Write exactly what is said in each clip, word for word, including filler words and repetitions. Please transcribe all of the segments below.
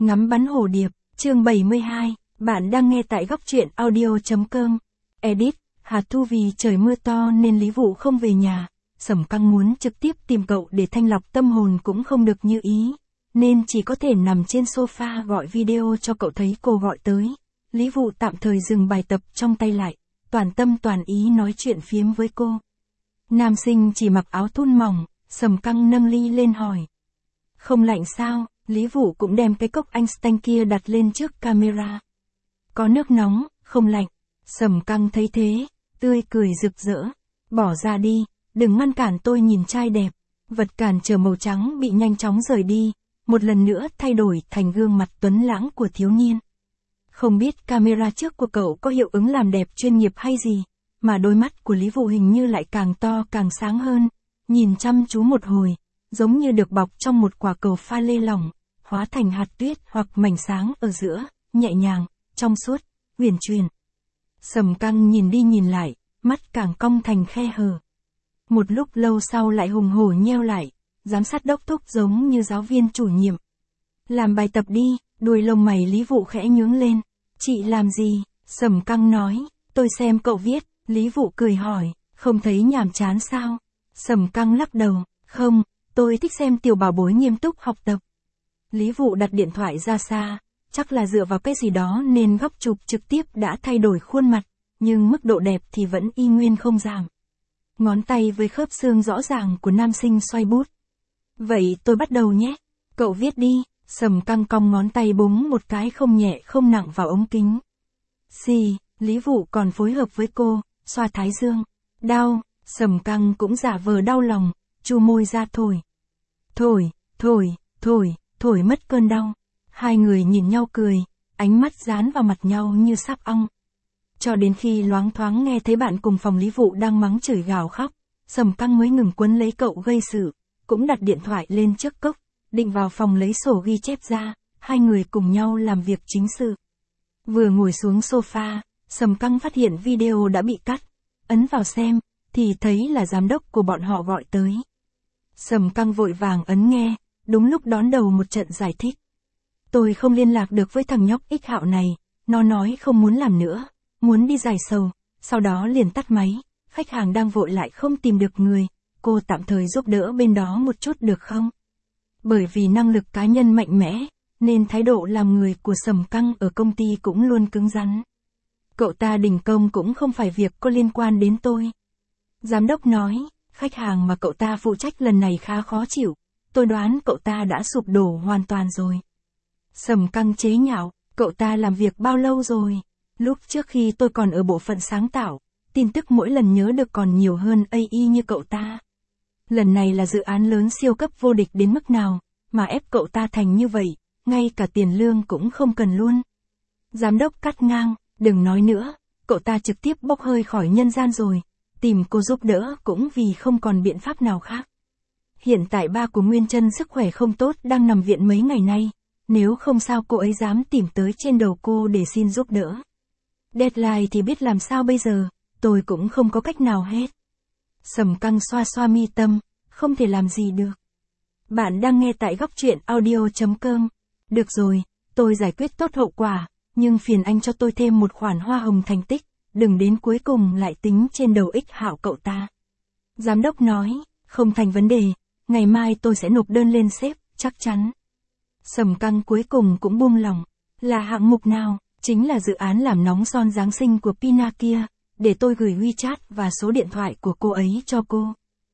Ngắm bắn hồ điệp, chương bảy mươi hai, bạn đang nghe tại góc truyện audio chấm com. Edit, Hà Thu vì trời mưa to nên Lý Vụ không về nhà, Sầm Căng muốn trực tiếp tìm cậu để thanh lọc tâm hồn cũng không được như ý, nên chỉ có thể nằm trên sofa gọi video cho cậu thấy cô gọi tới. Lý Vụ tạm thời dừng bài tập trong tay lại, toàn tâm toàn ý nói chuyện phiếm với cô. Nam sinh chỉ mặc áo thun mỏng, Sầm Căng nâng ly lên hỏi. Không lạnh sao? Lý Vụ cũng đem cái cốc Einstein kia đặt lên trước camera. Có nước nóng, không lạnh. Sầm Căng thấy thế, tươi cười rực rỡ. Bỏ ra đi, đừng ngăn cản tôi nhìn trai đẹp. Vật cản trở màu trắng bị nhanh chóng rời đi, một lần nữa thay đổi thành gương mặt tuấn lãng của thiếu niên. Không biết camera trước của cậu có hiệu ứng làm đẹp chuyên nghiệp hay gì, mà đôi mắt của Lý Vụ hình như lại càng to càng sáng hơn, nhìn chăm chú một hồi, giống như được bọc trong một quả cầu pha lê lỏng, hóa thành hạt tuyết hoặc mảnh sáng ở giữa, nhẹ nhàng, trong suốt, huyền chuyển. Sầm Căng nhìn đi nhìn lại, mắt càng cong thành khe hở. Một lúc lâu sau lại hùng hổ nheo lại, giám sát đốc thúc giống như giáo viên chủ nhiệm. Làm bài tập đi, đuôi lông mày Lý Vụ khẽ nhướng lên. Chị làm gì? Sầm Căng nói, tôi xem cậu viết. Lý Vụ cười hỏi, không thấy nhàm chán sao? Sầm Căng lắc đầu, không, tôi thích xem tiểu bảo bối nghiêm túc học tập. Lý Vụ đặt điện thoại ra xa, chắc là dựa vào cái gì đó nên góc chụp trực tiếp đã thay đổi khuôn mặt, nhưng mức độ đẹp thì vẫn y nguyên không giảm. Ngón tay với khớp xương rõ ràng của nam sinh xoay bút. Vậy tôi bắt đầu nhé. Cậu viết đi. Sầm Căng cong ngón tay búng một cái không nhẹ không nặng vào ống kính. Xì, Lý Vụ còn phối hợp với cô, xoa thái dương. Đau, Sầm Căng cũng giả vờ đau lòng, chu môi ra thổi. Thổi, thổi, thổi, thổi mất cơn đau. Hai người nhìn nhau cười, ánh mắt dán vào mặt nhau như sáp ong. Cho đến khi loáng thoáng nghe thấy bạn cùng phòng Lý Vụ đang mắng chửi gào khóc, Sầm Căng mới ngừng quấn lấy cậu gây sự, cũng đặt điện thoại lên trước cốc, định vào phòng lấy sổ ghi chép ra, hai người cùng nhau làm việc chính sự. Vừa ngồi xuống sofa, Sầm Căng phát hiện video đã bị cắt, ấn vào xem, thì thấy là giám đốc của bọn họ gọi tới. Sầm Căng vội vàng ấn nghe, đúng lúc đón đầu một trận giải thích. Tôi không liên lạc được với thằng nhóc Ích Hạo này, nó nói không muốn làm nữa, muốn đi giải sầu, sau đó liền tắt máy, khách hàng đang vội lại không tìm được người, cô tạm thời giúp đỡ bên đó một chút được không? Bởi vì năng lực cá nhân mạnh mẽ, nên thái độ làm người của Sầm Căng ở công ty cũng luôn cứng rắn. Cậu ta đình công cũng không phải việc có liên quan đến tôi. Giám đốc nói, khách hàng mà cậu ta phụ trách lần này khá khó chịu, tôi đoán cậu ta đã sụp đổ hoàn toàn rồi. Sầm Căng chế nhạo, cậu ta làm việc bao lâu rồi? Lúc trước khi tôi còn ở bộ phận sáng tạo, tin tức mỗi lần nhớ được còn nhiều hơn a i như cậu ta. Lần này là dự án lớn siêu cấp vô địch đến mức nào, mà ép cậu ta thành như vậy, ngay cả tiền lương cũng không cần luôn. Giám đốc cắt ngang, đừng nói nữa, cậu ta trực tiếp bốc hơi khỏi nhân gian rồi, tìm cô giúp đỡ cũng vì không còn biện pháp nào khác. Hiện tại ba của Nguyên Trân sức khỏe không tốt đang nằm viện mấy ngày nay, nếu không sao cô ấy dám tìm tới trên đầu cô để xin giúp đỡ. Deadline thì biết làm sao bây giờ, tôi cũng không có cách nào hết. Sầm Căng xoa xoa mi tâm, không thể làm gì được. Bạn đang nghe tại góc truyện audio chấm com. Được rồi, tôi giải quyết tốt hậu quả, nhưng phiền anh cho tôi thêm một khoản hoa hồng thành tích, đừng đến cuối cùng lại tính trên đầu Ích Hạo cậu ta. Giám đốc nói, không thành vấn đề, ngày mai tôi sẽ nộp đơn lên sếp, chắc chắn. Sầm Căng cuối cùng cũng buông lòng. Là hạng mục nào? Chính là dự án làm nóng son Giáng sinh của Pina kia, để tôi gửi WeChat và số điện thoại của cô ấy cho cô.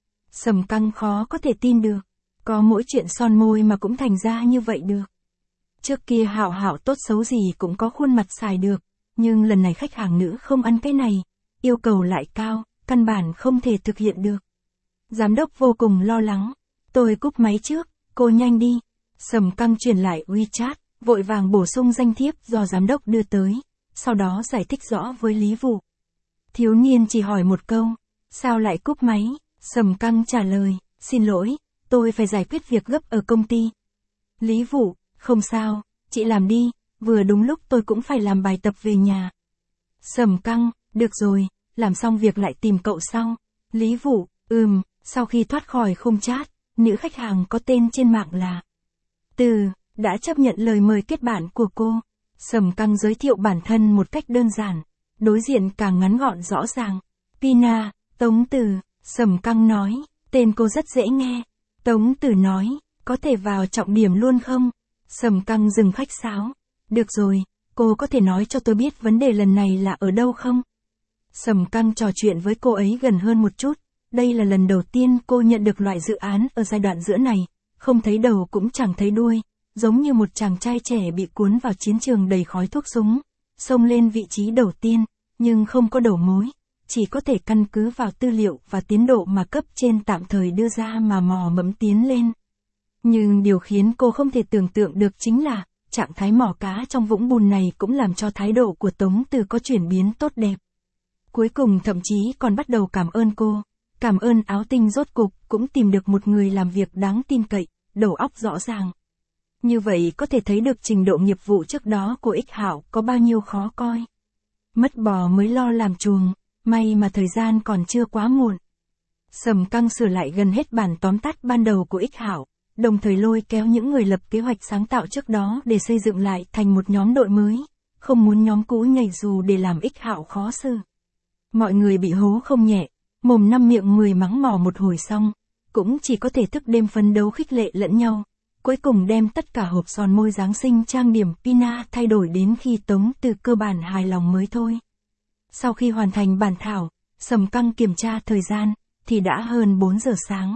Sầm Căng khó có thể tin được, có mỗi chuyện son môi mà cũng thành ra như vậy được. Trước kia Hạo Hạo tốt xấu gì cũng có khuôn mặt xài được, nhưng lần này khách hàng nữ không ăn cái này, yêu cầu lại cao, căn bản không thể thực hiện được. Giám đốc vô cùng lo lắng, tôi cúp máy trước, cô nhanh đi. Sầm Căng truyền lại WeChat, vội vàng bổ sung danh thiếp do giám đốc đưa tới, sau đó giải thích rõ với Lý Vụ. Thiếu niên chỉ hỏi một câu, sao lại cúp máy? Sầm Căng trả lời, xin lỗi, tôi phải giải quyết việc gấp ở công ty. Lý Vụ, không sao, chị làm đi, vừa đúng lúc tôi cũng phải làm bài tập về nhà. Sầm Căng, được rồi, làm xong việc lại tìm cậu sau. Lý Vụ, ừm, sau khi thoát khỏi khung chat, nữ khách hàng có tên trên mạng là Từ, đã chấp nhận lời mời kết bạn của cô. Sầm Căng giới thiệu bản thân một cách đơn giản, đối diện càng ngắn gọn rõ ràng. Pina, Tống Từ, Sầm Căng nói, tên cô rất dễ nghe. Tống Từ nói, có thể vào trọng điểm luôn không? Sầm Căng dừng khách sáo. Được rồi, cô có thể nói cho tôi biết vấn đề lần này là ở đâu không? Sầm Căng trò chuyện với cô ấy gần hơn một chút. Đây là lần đầu tiên cô nhận được loại dự án ở giai đoạn giữa này, không thấy đầu cũng chẳng thấy đuôi, giống như một chàng trai trẻ bị cuốn vào chiến trường đầy khói thuốc súng, xông lên vị trí đầu tiên, nhưng không có đầu mối, chỉ có thể căn cứ vào tư liệu và tiến độ mà cấp trên tạm thời đưa ra mà mò mẫm tiến lên. Nhưng điều khiến cô không thể tưởng tượng được chính là, trạng thái mò cá trong vũng bùn này cũng làm cho thái độ của Tống Từ có chuyển biến tốt đẹp. Cuối cùng thậm chí còn bắt đầu cảm ơn cô. Cảm ơn Áo Tinh rốt cục cũng tìm được một người làm việc đáng tin cậy, đầu óc rõ ràng. Như vậy có thể thấy được trình độ nghiệp vụ trước đó của Ích Hạo có bao nhiêu khó coi. Mất bò mới lo làm chuồng, may mà thời gian còn chưa quá muộn. Sầm Căng sửa lại gần hết bản tóm tắt ban đầu của Ích Hạo, đồng thời lôi kéo những người lập kế hoạch sáng tạo trước đó để xây dựng lại thành một nhóm đội mới, không muốn nhóm cũ nhảy dù để làm Ích Hạo khó xử. Mọi người bị hố không nhẹ. Mồm năm miệng mười mắng mỏ một hồi xong, cũng chỉ có thể thức đêm phấn đấu khích lệ lẫn nhau, cuối cùng đem tất cả hộp son môi Giáng sinh trang điểm Pina thay đổi đến khi Tống Từ cơ bản hài lòng mới thôi. Sau khi hoàn thành bản thảo, Sầm Căng kiểm tra thời gian, thì đã hơn bốn giờ sáng.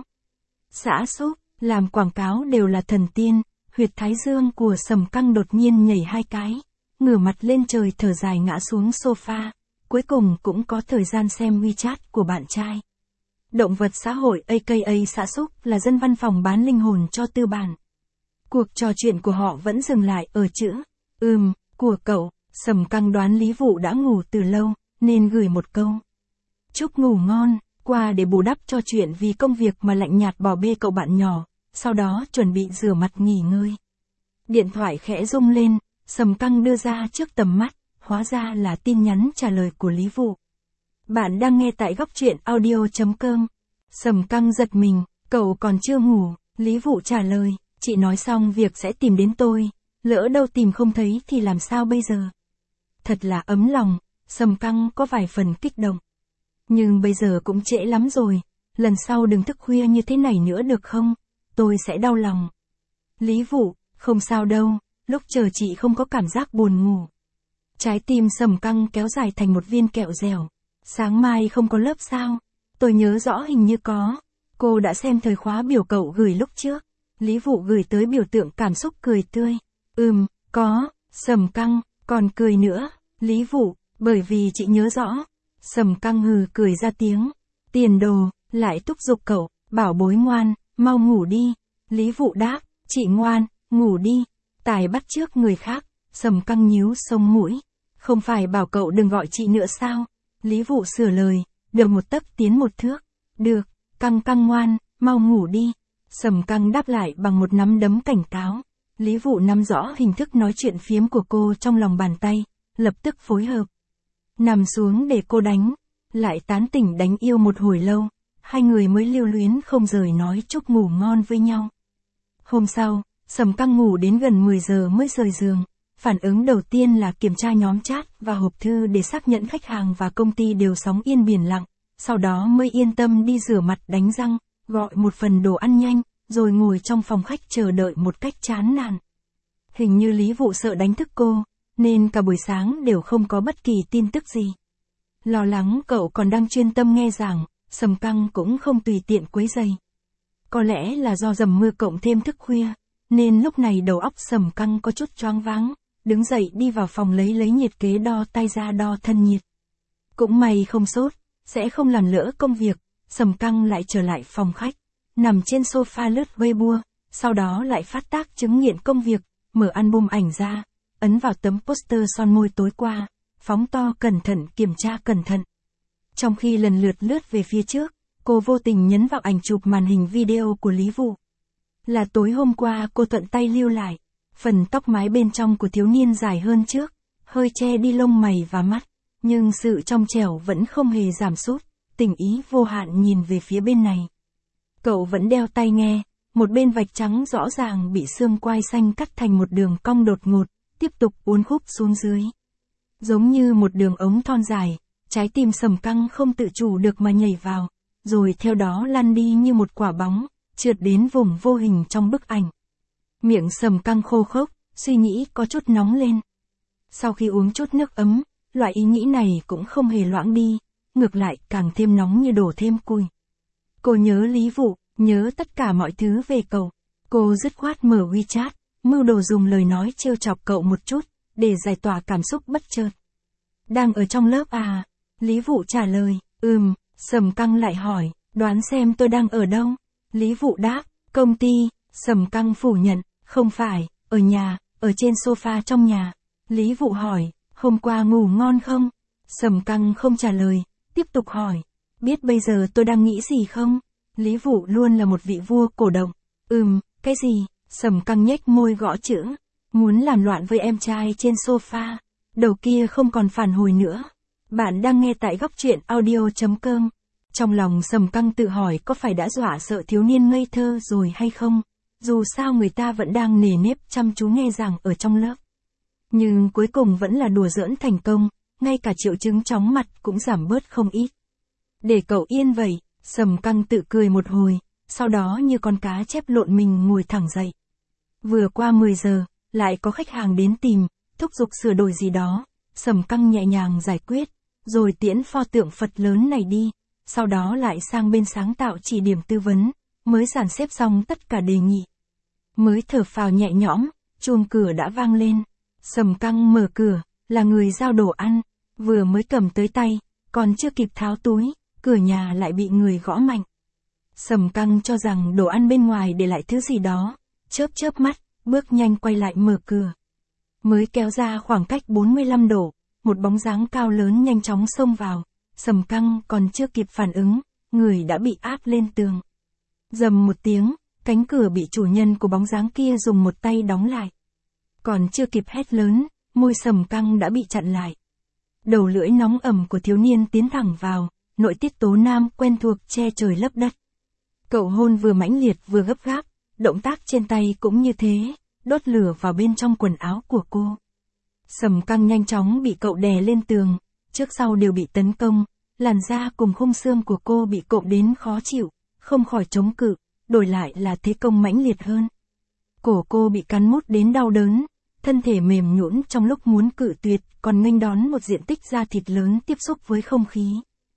Xã xúc, làm quảng cáo đều là thần tiên, huyệt thái dương của Sầm Căng đột nhiên nhảy hai cái, ngửa mặt lên trời thở dài ngã xuống sofa. Cuối cùng cũng có thời gian xem WeChat của bạn trai. Động vật xã hội aka xã xúc là dân văn phòng bán linh hồn cho tư bản. Cuộc trò chuyện của họ vẫn dừng lại ở chữ, ừm, của cậu. Sầm Căng đoán Lý Vụ đã ngủ từ lâu, nên gửi một câu. Chúc ngủ ngon, qua để bù đắp cho chuyện vì công việc mà lạnh nhạt bỏ bê cậu bạn nhỏ, sau đó chuẩn bị rửa mặt nghỉ ngơi. Điện thoại khẽ rung lên, Sầm Căng đưa ra trước tầm mắt. Hóa ra là tin nhắn trả lời của Lý Vụ. Bạn đang nghe tại góc truyện audio chấm com. Sầm Căng giật mình, cậu còn chưa ngủ, Lý Vụ trả lời, chị nói xong việc sẽ tìm đến tôi, lỡ đâu tìm không thấy thì làm sao bây giờ? Thật là ấm lòng, Sầm Căng có vài phần kích động. Nhưng bây giờ cũng trễ lắm rồi, lần sau đừng thức khuya như thế này nữa được không? Tôi sẽ đau lòng. Lý Vụ, không sao đâu, lúc chờ chị không có cảm giác buồn ngủ. Trái tim Sầm Căng kéo dài thành một viên kẹo dẻo. Sáng mai không có lớp sao? Tôi nhớ rõ hình như có. Cô đã xem thời khóa biểu cậu gửi lúc trước. Lý Vụ gửi tới biểu tượng cảm xúc cười tươi. Ừm, có. Sầm Căng, còn cười nữa. Lý Vụ, bởi vì chị nhớ rõ. Sầm Căng hừ cười ra tiếng. Tiền đồ, lại thúc giục cậu, bảo bối ngoan, mau ngủ đi. Lý Vụ đáp, chị ngoan, ngủ đi. Tài bắt chước người khác. Sầm Căng nhíu sống mũi. Không phải bảo cậu đừng gọi chị nữa sao? Lý Vụ sửa lời, được một tấc tiến một thước. Được, Căng Căng ngoan, mau ngủ đi. Sầm Căng đáp lại bằng một nắm đấm cảnh cáo. Lý Vụ nắm rõ hình thức nói chuyện phiếm của cô trong lòng bàn tay, lập tức phối hợp. Nằm xuống để cô đánh, lại tán tỉnh đánh yêu một hồi lâu, hai người mới lưu luyến không rời nói chúc ngủ ngon với nhau. Hôm sau, Sầm Căng ngủ đến gần mười giờ mới rời giường. Phản ứng đầu tiên là kiểm tra nhóm chat và hộp thư để xác nhận khách hàng và công ty đều sóng yên biển lặng, sau đó mới yên tâm đi rửa mặt đánh răng, gọi một phần đồ ăn nhanh, rồi ngồi trong phòng khách chờ đợi một cách chán nản. Hình như Lý Vụ sợ đánh thức cô, nên cả buổi sáng đều không có bất kỳ tin tức gì. Lo lắng cậu còn đang chuyên tâm nghe giảng, Sầm Căng cũng không tùy tiện quấy rầy. Có lẽ là do dầm mưa cộng thêm thức khuya, nên lúc này đầu óc Sầm Căng có chút choáng váng. Đứng dậy đi vào phòng lấy lấy nhiệt kế đo tay ra đo thân nhiệt. Cũng may không sốt, sẽ không làm lỡ công việc. Sầm Căng lại trở lại phòng khách, nằm trên sofa lướt Weibo, sau đó lại phát tác chứng nghiện công việc, mở album ảnh ra, ấn vào tấm poster son môi tối qua, phóng to cẩn thận kiểm tra cẩn thận. Trong khi lần lượt lướt về phía trước, cô vô tình nhấn vào ảnh chụp màn hình video của Lý Vụ. Là tối hôm qua cô thuận tay lưu lại. Phần tóc mái bên trong của thiếu niên dài hơn trước, hơi che đi lông mày và mắt, nhưng sự trong trẻo vẫn không hề giảm sút, tình ý vô hạn nhìn về phía bên này. Cậu vẫn đeo tai nghe, một bên vạch trắng rõ ràng bị xương quai xanh cắt thành một đường cong đột ngột, tiếp tục uốn khúc xuống dưới. Giống như một đường ống thon dài, trái tim Sầm Căng không tự chủ được mà nhảy vào, rồi theo đó lăn đi như một quả bóng, trượt đến vùng vô hình trong bức ảnh. Miệng Sầm Căng khô khốc, suy nghĩ có chút nóng lên. Sau khi uống chút nước ấm, loại ý nghĩ này cũng không hề loãng đi, ngược lại càng thêm nóng như đổ thêm cùi. Cô nhớ Lý Vụ, nhớ tất cả mọi thứ về cậu. Cô dứt khoát mở WeChat, mưu đồ dùng lời nói trêu chọc cậu một chút, để giải tỏa cảm xúc bất chợt. Đang ở trong lớp à? Lý Vụ trả lời, ừm. Sầm Căng lại hỏi, đoán xem tôi đang ở đâu? Lý Vụ đáp, công ty. Sầm Căng phủ nhận, không phải, ở nhà, ở trên sofa trong nhà. Lý Vụ hỏi, hôm qua ngủ ngon không? Sầm Căng không trả lời, tiếp tục hỏi, biết bây giờ tôi đang nghĩ gì không? Lý Vụ luôn là một vị vua cổ động. Ừm, cái gì? Sầm Căng nhếch môi gõ chữ, muốn làm loạn với em trai trên sofa. Đầu kia không còn phản hồi nữa. Bạn đang nghe tại góc truyện audio chấm com. Trong lòng Sầm Căng tự hỏi có phải đã dọa sợ thiếu niên ngây thơ rồi hay không? Dù sao người ta vẫn đang nề nếp chăm chú nghe giảng ở trong lớp. Nhưng cuối cùng vẫn là đùa giỡn thành công, ngay cả triệu chứng chóng mặt cũng giảm bớt không ít. Để cậu yên vậy, Sầm Căng tự cười một hồi, sau đó như con cá chép lộn mình ngồi thẳng dậy. Vừa qua mười giờ, lại có khách hàng đến tìm, thúc giục sửa đổi gì đó, Sầm Căng nhẹ nhàng giải quyết, rồi tiễn pho tượng Phật lớn này đi, sau đó lại sang bên sáng tạo chỉ điểm tư vấn, mới dàn xếp xong tất cả đề nghị. Mới thở phào nhẹ nhõm, chuông cửa đã vang lên. Sầm Căng mở cửa, là người giao đồ ăn, vừa mới cầm tới tay, còn chưa kịp tháo túi, cửa nhà lại bị người gõ mạnh. Sầm Căng cho rằng đồ ăn bên ngoài để lại thứ gì đó, chớp chớp mắt, bước nhanh quay lại mở cửa. Mới kéo ra khoảng cách bốn mươi lăm độ, một bóng dáng cao lớn nhanh chóng xông vào, Sầm Căng còn chưa kịp phản ứng, người đã bị áp lên tường. Rầm một tiếng, cánh cửa bị chủ nhân của bóng dáng kia dùng một tay đóng lại. Còn chưa kịp hét lớn, môi Sầm Căng đã bị chặn lại. Đầu lưỡi nóng ẩm của thiếu niên tiến thẳng vào, nội tiết tố nam quen thuộc che trời lấp đất. Cậu hôn vừa mãnh liệt vừa gấp gáp, động tác trên tay cũng như thế, đốt lửa vào bên trong quần áo của cô. Sầm Căng nhanh chóng bị cậu đè lên tường, trước sau đều bị tấn công, làn da cùng khung xương của cô bị cộm đến khó chịu, không khỏi chống cự, đổi lại là thế công mãnh liệt hơn. Cổ cô bị cắn mút đến đau đớn, thân thể mềm nhũn trong lúc muốn cự tuyệt, còn nghênh đón một diện tích da thịt lớn tiếp xúc với không khí.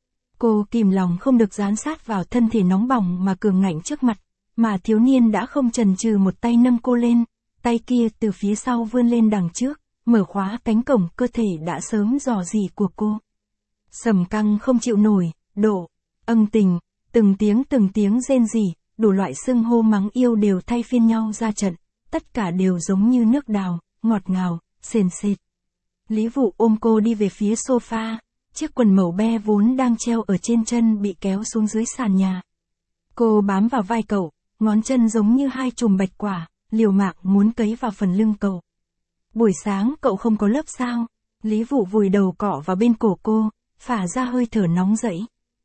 Cô kìm lòng không được dán sát vào thân thể nóng bỏng mà cường ngạnh trước mặt, mà thiếu niên đã không chần chừ một tay nâng cô lên, tay kia từ phía sau vươn lên đằng trước, mở khóa cánh cổng cơ thể đã sớm dò dỉ của cô. Sầm Căng không chịu nổi, độ, ân tình, từng tiếng từng tiếng rên rỉ, đủ loại xưng hô mắng yêu đều thay phiên nhau ra trận, tất cả đều giống như nước đào, ngọt ngào, sền sệt. Lý Vụ ôm cô đi về phía sofa, chiếc quần màu be vốn đang treo ở trên chân bị kéo xuống dưới sàn nhà. Cô bám vào vai cậu, ngón chân giống như hai chùm bạch quả, liều mạng muốn cấy vào phần lưng cậu. Buổi sáng cậu không có lớp sao? Lý Vụ vùi đầu cọ vào bên cổ cô, phả ra hơi thở nóng rẫy.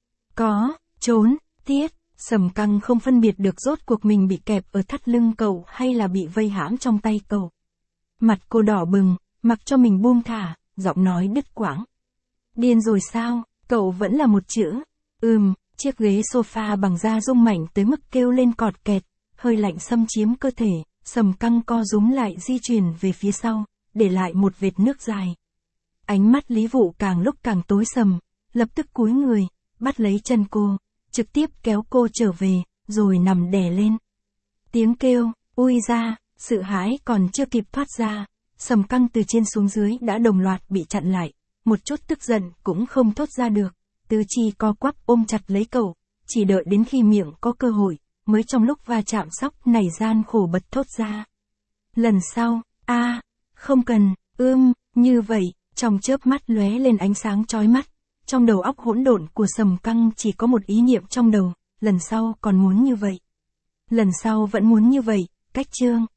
Có, trốn, tiết. Sầm Căng không phân biệt được rốt cuộc mình bị kẹp ở thắt lưng cậu hay là bị vây hãm trong tay cậu. Mặt cô đỏ bừng, mặc cho mình buông thả, giọng nói đứt quãng. Điên rồi sao? Cậu vẫn là một chữ. Ừm, chiếc ghế sofa bằng da rung mảnh tới mức kêu lên cọt kẹt, hơi lạnh xâm chiếm cơ thể, Sầm Căng co rúm lại di chuyển về phía sau, để lại một vệt nước dài. Ánh mắt Lý Vụ càng lúc càng tối sầm, lập tức cúi người, bắt lấy chân cô, trực tiếp kéo cô trở về, rồi nằm đè lên. Tiếng kêu, ui ra, sự hãi còn chưa kịp thoát ra, Sầm Căng từ trên xuống dưới đã đồng loạt bị chặn lại, một chút tức giận cũng không thốt ra được, tứ chi co quắp ôm chặt lấy cậu, chỉ đợi đến khi miệng có cơ hội, mới trong lúc va chạm sóc này gian khổ bật thốt ra. Lần sau, a à, không cần, ưm, như vậy, trong chớp mắt lóe lên ánh sáng chói mắt. Trong đầu óc hỗn độn của Sầm Căng chỉ có một ý niệm trong đầu, lần sau còn muốn như vậy. Lần sau vẫn muốn như vậy, cách chương.